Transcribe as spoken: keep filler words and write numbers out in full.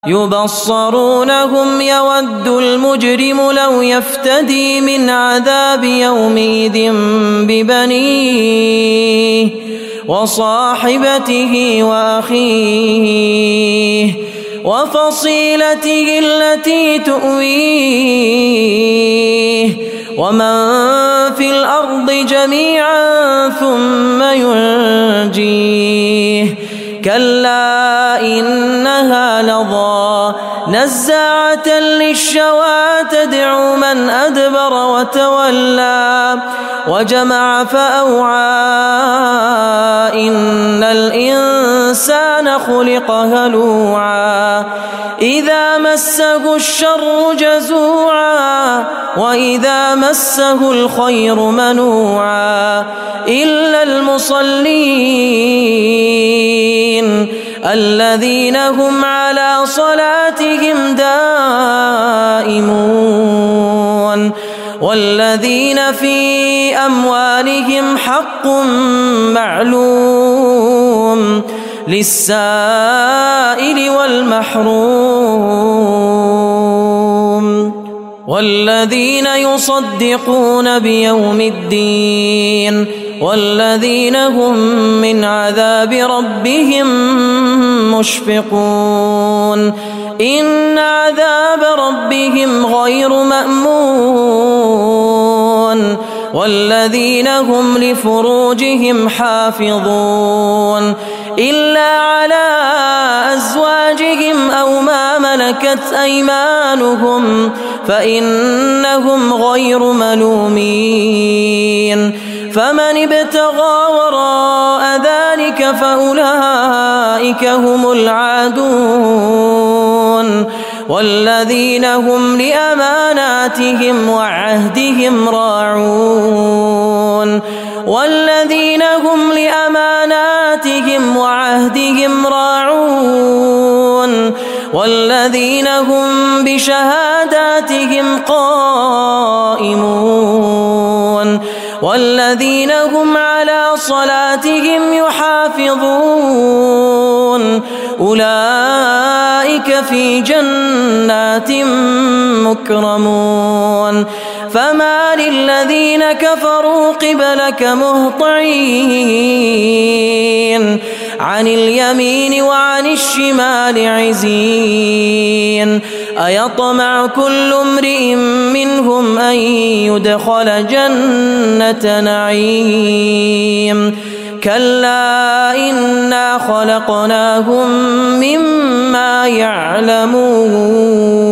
يبصرونهم يود المجرم لو يفتدي من عذاب يومئذ ببنيه وصاحبته وأخيه وفصيلته التي تؤويه ومن في الأرض جميعا ثم ينجيه كلا إنها لظى نزاعة للشوى تدعو من أدبر وتولى وجمع فأوعى إن الإنسان خلق هلوعا إذا مسه الشر جزوعا وإذا مسه الخير منوعا إلا المصلين الذين هم على صلاتهم دائمون والذين في أموالهم حق معلوم للسائل والمحروم والذين يصدقون بيوم الدين والذين هم من عذاب ربهم مشفقون إن عذاب ربهم غير مأمون والذين هم لفروجهم حافظون إلا على أزواجهم أو ما ملكت أيمانهم فإنهم غير ملومين فمن ابتغى وراء ذلك فأولئك هم العادون والذين هم لأماناتهم وعهدهم راعون والذين هم لأماناتهم وعهدهم راعون والذين هم بشهاداتهم قائمون والذين هم على صلاتهم يحافظون أولئك في جنات مكرمون فما للذين كفروا قبلك مهطعين عن اليمين وعن الشمال عزين أيطمع كل امرئ منهم أن يدخل جنة نعيم كلا إنا خلقناهم مما يعلمون